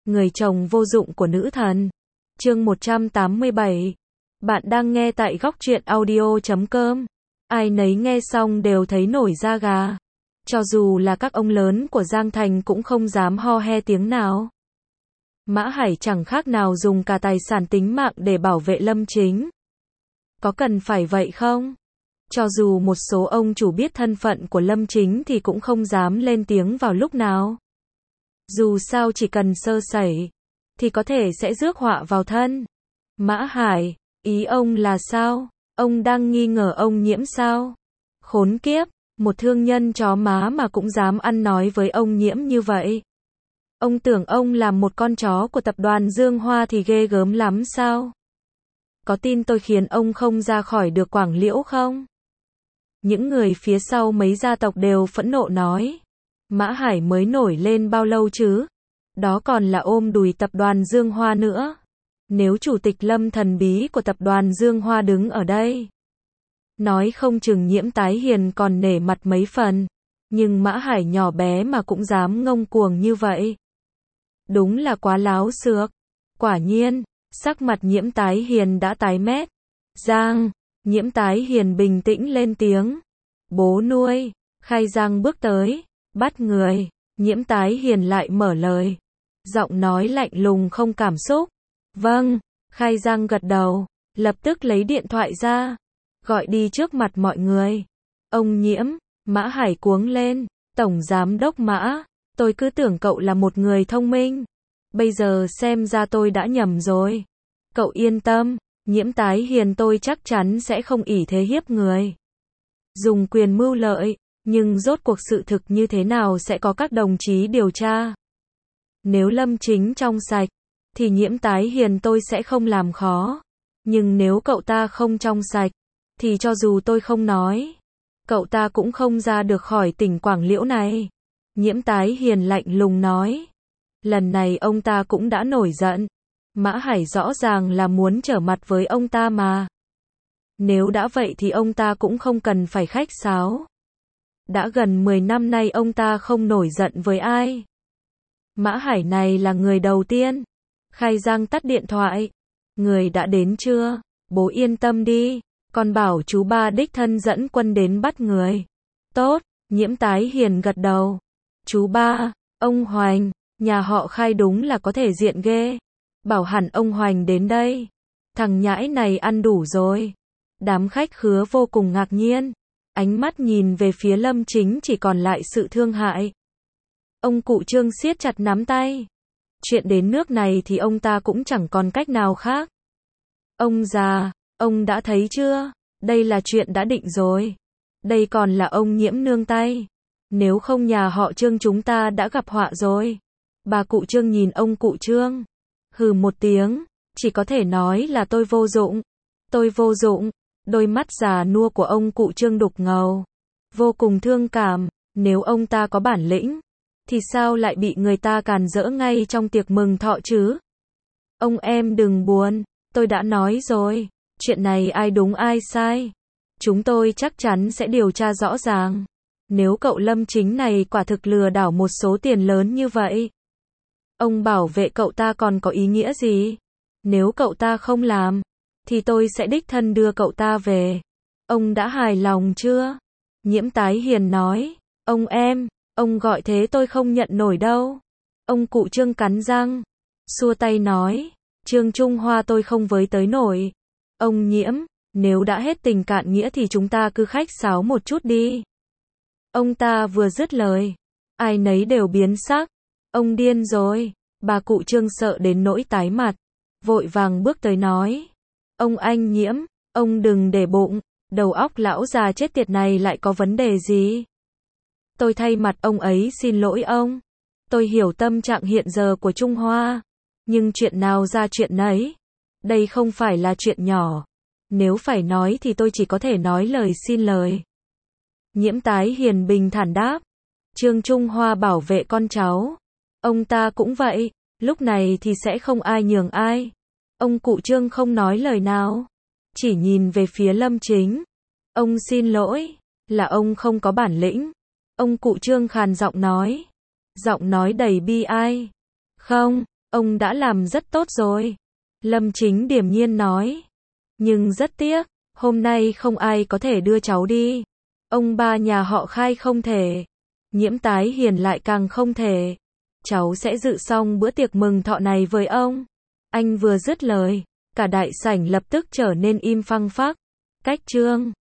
người chồng vô dụng của nữ thần. Chương 187. Bạn đang nghe tại góc truyện audio.com. Ai nấy nghe xong đều thấy nổi da gà. Cho dù là các ông lớn của Giang Thành cũng không dám ho he tiếng nào. Mã Hải chẳng khác nào dùng cả tài sản tính mạng để bảo vệ Lâm Chính. Có cần phải vậy không? Cho dù một số ông chủ biết thân phận của Lâm Chính thì cũng không dám lên tiếng vào lúc nào. Dù sao chỉ cần sơ sẩy, thì có thể sẽ rước họa vào thân. Mã Hải, ý ông là sao? Ông đang nghi ngờ ông Nhiễm sao? Khốn kiếp, một thương nhân chó má mà cũng dám ăn nói với ông Nhiễm như vậy. Ông tưởng ông là một con chó của tập đoàn Dương Hoa thì ghê gớm lắm sao? Có tin tôi khiến ông không ra khỏi được Quảng Liễu không? Những người phía sau mấy gia tộc đều phẫn nộ nói. Mã Hải mới nổi lên bao lâu chứ? Đó còn là ôm đùi tập đoàn Dương Hoa nữa. Nếu chủ tịch Lâm thần bí của tập đoàn Dương Hoa đứng ở đây, nói không chừng Nhiễm Tái Hiền còn nể mặt mấy phần. Nhưng Mã Hải nhỏ bé mà cũng dám ngông cuồng như vậy. Đúng là quá láo xược. Quả nhiên, sắc mặt Nhiễm Tái Hiền đã tái mét. Giang, Nhiễm Tái Hiền bình tĩnh lên tiếng. Bố nuôi, Khai Giang bước tới, bắt người. Nhiễm Tái Hiền lại mở lời. Giọng nói lạnh lùng không cảm xúc. Vâng, Khai Giang gật đầu, lập tức lấy điện thoại ra. Gọi đi trước mặt mọi người. Ông Nhiễm, Mã Hải cuống lên. Tổng giám đốc Mã, tôi cứ tưởng cậu là một người thông minh. Bây giờ xem ra tôi đã nhầm rồi. Cậu yên tâm, Nhiễm Tái Hiền tôi chắc chắn sẽ không ỷ thế hiếp người. Dùng quyền mưu lợi, nhưng rốt cuộc sự thực như thế nào sẽ có các đồng chí điều tra. Nếu Lâm Chính trong sạch, thì Nhiễm Tái Hiền tôi sẽ không làm khó. Nhưng nếu cậu ta không trong sạch, thì cho dù tôi không nói, cậu ta cũng không ra được khỏi tỉnh Quảng Liễu này. Nhiễm Tái Hiền lạnh lùng nói. Lần này ông ta cũng đã nổi giận. Mã Hải rõ ràng là muốn trở mặt với ông ta mà. Nếu đã vậy thì ông ta cũng không cần phải khách sáo. Đã gần 10 năm nay ông ta không nổi giận với ai. Mã Hải này là người đầu tiên. Khai Giang tắt điện thoại. Người đã đến chưa? Bố yên tâm đi. Con bảo chú ba đích thân dẫn quân đến bắt người. Tốt, Nhiễm Tái Hiền gật đầu. Chú ba, ông Hoành, nhà họ Khai đúng là có thể diện ghê. Bảo hẳn ông Hoành đến đây. Thằng nhãi này ăn đủ rồi. Đám khách khứa vô cùng ngạc nhiên. Ánh mắt nhìn về phía Lâm Chính chỉ còn lại sự thương hại. Ông cụ Trương siết chặt nắm tay. Chuyện đến nước này thì ông ta cũng chẳng còn cách nào khác. Ông già, ông đã thấy chưa? Đây là chuyện đã định rồi. Đây còn là ông Nhiễm nương tay. Nếu không nhà họ Trương chúng ta đã gặp họa rồi. Bà cụ Trương nhìn ông cụ Trương. Hừ một tiếng, chỉ có thể nói là tôi vô dụng. Tôi vô dụng. Đôi mắt già nua của ông cụ Trương đục ngầu. Vô cùng thương cảm, nếu ông ta có bản lĩnh, thì sao lại bị người ta càn rỡ ngay trong tiệc mừng thọ chứ? Ông em đừng buồn, tôi đã nói rồi, chuyện này ai đúng ai sai. Chúng tôi chắc chắn sẽ điều tra rõ ràng. Nếu cậu Lâm Chính này quả thực lừa đảo một số tiền lớn như vậy, ông bảo vệ cậu ta còn có ý nghĩa gì? Nếu cậu ta không làm, thì tôi sẽ đích thân đưa cậu ta về. Ông đã hài lòng chưa? Nhiễm Tái Hiền nói. Ông em, ông gọi thế tôi không nhận nổi đâu. Ông cụ Trương cắn răng, xua tay nói. Trương Trung Hoa tôi không với tới nổi. Ông Nhiễm, nếu đã hết tình cạn nghĩa thì chúng ta cứ khách sáo một chút đi. Ông ta vừa dứt lời, ai nấy đều biến sắc. Ông điên rồi. Bà cụ Trương sợ đến nỗi tái mặt, vội vàng bước tới nói. Ông anh Nhiễm, ông đừng để bụng, đầu óc lão già chết tiệt này lại có vấn đề gì? Tôi thay mặt ông ấy xin lỗi ông. Tôi hiểu tâm trạng hiện giờ của Trung Hoa, nhưng chuyện nào ra chuyện nấy. Đây không phải là chuyện nhỏ. Nếu phải nói thì tôi chỉ có thể nói lời xin lời. Nhiễm Tái Hiền bình thản đáp. Trương Trung Hoa bảo vệ con cháu. Ông ta cũng vậy, lúc này thì sẽ không ai nhường ai. Ông cụ Trương không nói lời nào, chỉ nhìn về phía Lâm Chính. Ông xin lỗi, là ông không có bản lĩnh. Ông cụ Trương khàn giọng nói. Giọng nói đầy bi ai. Không, Ông đã làm rất tốt rồi. Lâm Chính điềm nhiên nói. Nhưng rất tiếc, hôm nay không ai có thể đưa cháu đi. Ông ba nhà họ Khai không thể. Nhiễm Tái Hiền lại càng không thể. Cháu sẽ dự xong bữa tiệc mừng thọ này với ông. Anh vừa dứt lời, cả đại sảnh lập tức trở nên im phăng phắc. Cách Trương